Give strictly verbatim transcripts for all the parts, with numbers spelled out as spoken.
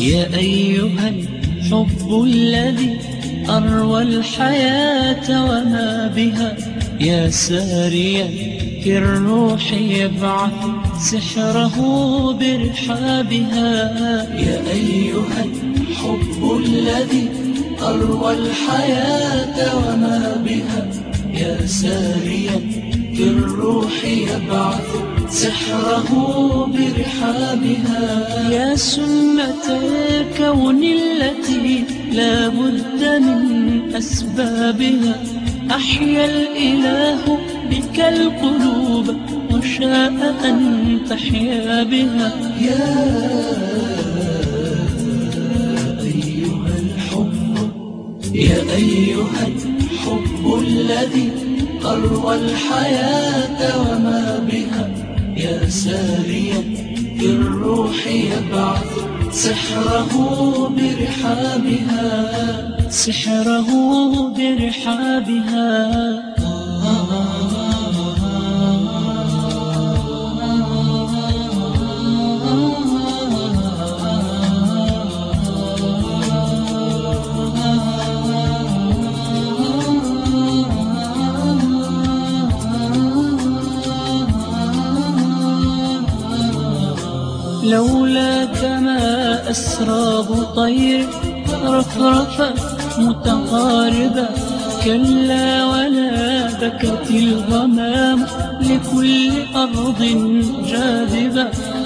يا أيها الحب الذي أروى الحياة وما بها، يا ساريا في الروح يبعث سحره برحابها. يا أيها الحب الذي أروى الحياة وما بها، يا ساريا في الروح يبعث سحره برحابها. يا سنة الكون التي لا بد من أسبابها، أحيا الإله بك القلوب وشاء أن تحيا بها. يا أيها الحب يا أيها الحب الذي أروى الحياة وما بها، يا ساريا في الروح يبعث سحره برحابها. سحره برحابها. لولاك ما أسراب طير رفرفة متقاربة، كلا ولا بكت الغمام لكل أرض جاذبة.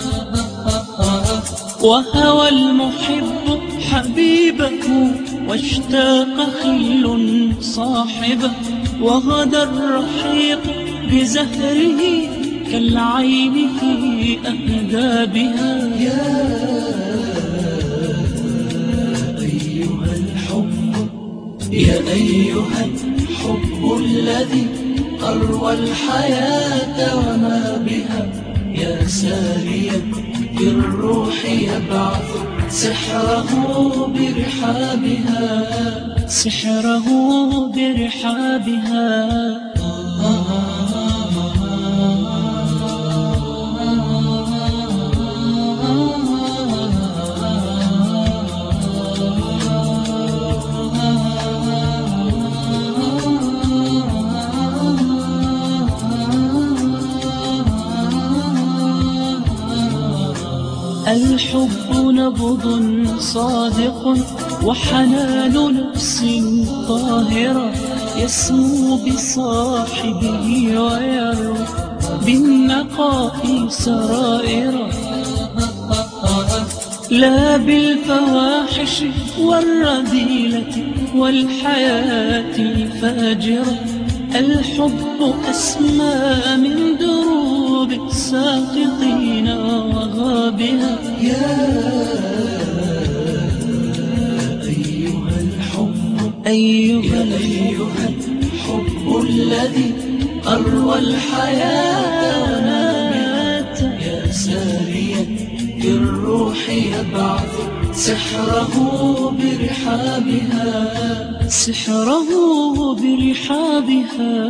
وهوى المحب حبيبه واشتاق خل صاحبه، وغدا الرحيق بزهره كالعين في أهدابها. يا أيها الحب يا أيها الحب الذي أروى الحياة وما بها، يا ساريا في الروح يبعث سحره برحابها. سحره برحابها. الحب نبض صادق وحنان نفس طاهرة، يسمو بصاحبه ويروي بالنقاء سرائر. لا بالفواحش والرذيلة والحياة الفاجرة، الحب أسمى من دروب الساقطين وغابها. يا أيها الحب أيها أيها الحب الذي أروى الحياة، يا ساريا في الروح يبعث سحره برحابها. سحره برحابها.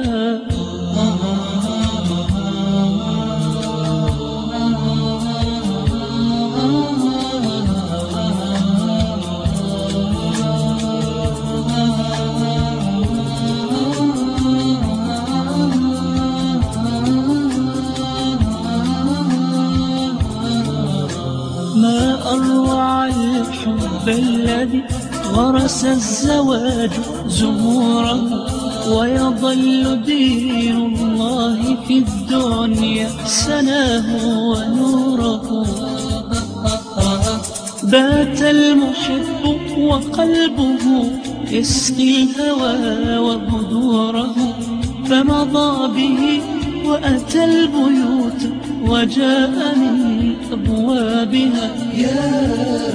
ما أروع الحب الذي غرس الزواج زهوره، ويظل دين الله في الدنيا سناه ونوره. بات المحب وقلبه يسقي الهوى وبدوره، فمضى به وأتى البيوت وجاء من أبوابها. يا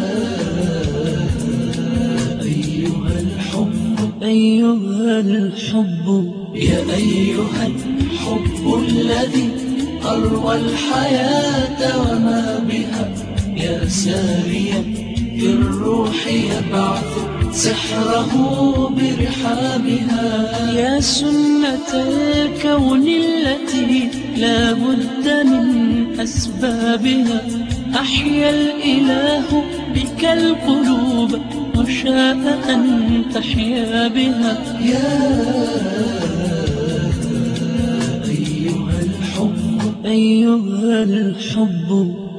أيها الحب أيها الحب يا أيها الحب الذي أروى الحياة وما بها، يا ساريا في الروح يبعث سحره برحابها. يا سنة الكون التي لا بد من أسبابها، أحيا الإله بك القلوب وشاء أن تحيا بها. يا أيها الحب أيها الحب